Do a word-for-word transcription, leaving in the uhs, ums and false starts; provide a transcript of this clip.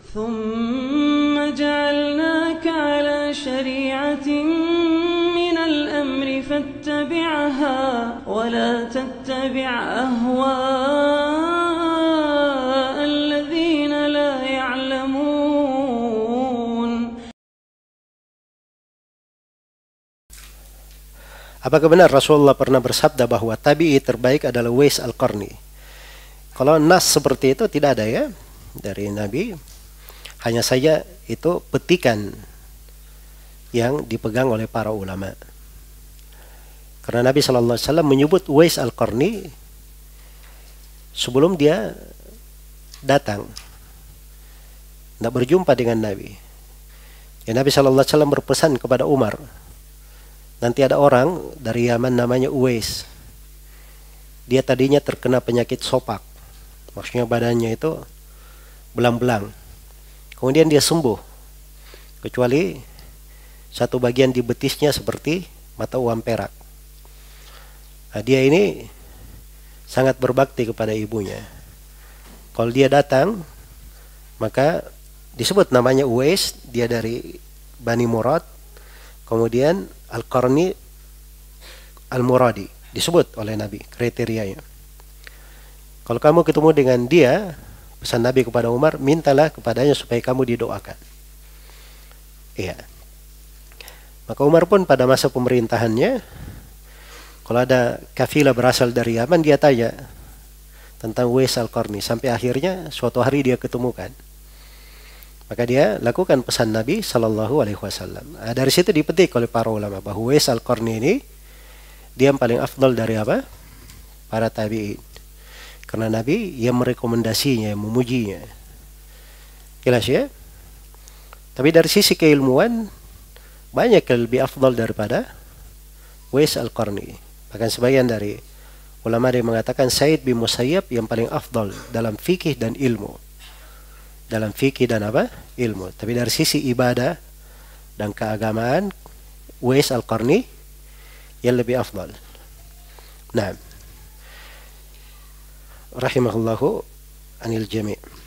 ثم جعلناك على شريعة من الأمر فاتبعها ولا تتبع أهواء الذين لا يعلمون. Apakah benar Rasulullah pernah bersabda bahwa tabi'i terbaik adalah Uwais Al-Qarni? Kalau nas seperti itu tidak ada ya dari Nabi. Hanya saja itu petikan yang dipegang oleh para ulama. Karena Nabi shallallahu alaihi wasallam menyebut Uwais Al-Qarni sebelum dia datang, tidak berjumpa dengan Nabi. Ya, Nabi shallallahu alaihi wasallam berpesan kepada Umar, nanti ada orang dari Yaman namanya Uwais. Dia tadinya terkena penyakit sopak, maksudnya badannya itu belang-belang. Kemudian dia sembuh, kecuali satu bagian di betisnya seperti mata uang perak. Nah, dia ini sangat berbakti kepada ibunya. Kalau dia datang, maka disebut namanya Uwais, dia dari Bani Murad. Kemudian Al-Qarni Al-Muradi, disebut oleh Nabi kriterianya. Kalau kamu ketemu dengan dia, pesan Nabi kepada Umar, mintalah kepadanya supaya kamu didoakan. Iya. Maka Umar pun pada masa pemerintahannya, kalau ada kafilah berasal dari Yaman, dia tanya tentang Uwais Al-Qarni. Sampai akhirnya suatu hari dia ketemukan. Maka dia lakukan pesan Nabi Sallallahu Alaihi Wasallam. Nah, dari situ dipetik oleh para ulama bahwa Uwais Al-Qarni ini dia yang paling afdal dari apa? Para tabi'in. Karena Nabi yang merekomendasinya, yang memujinya. Jelas ya? Tapi dari sisi keilmuan, banyak yang lebih afdal daripada Uwais Al-Qarni. Bahkan sebagian dari ulama yang mengatakan Sa'id bin Musayyab yang paling afdal dalam fikih dan ilmu. Dalam fikih dan apa? Ilmu. Tapi dari sisi ibadah dan keagamaan, Uwais Al-Qarni yang lebih afdal. Nah, rahimahullahu anil jami'.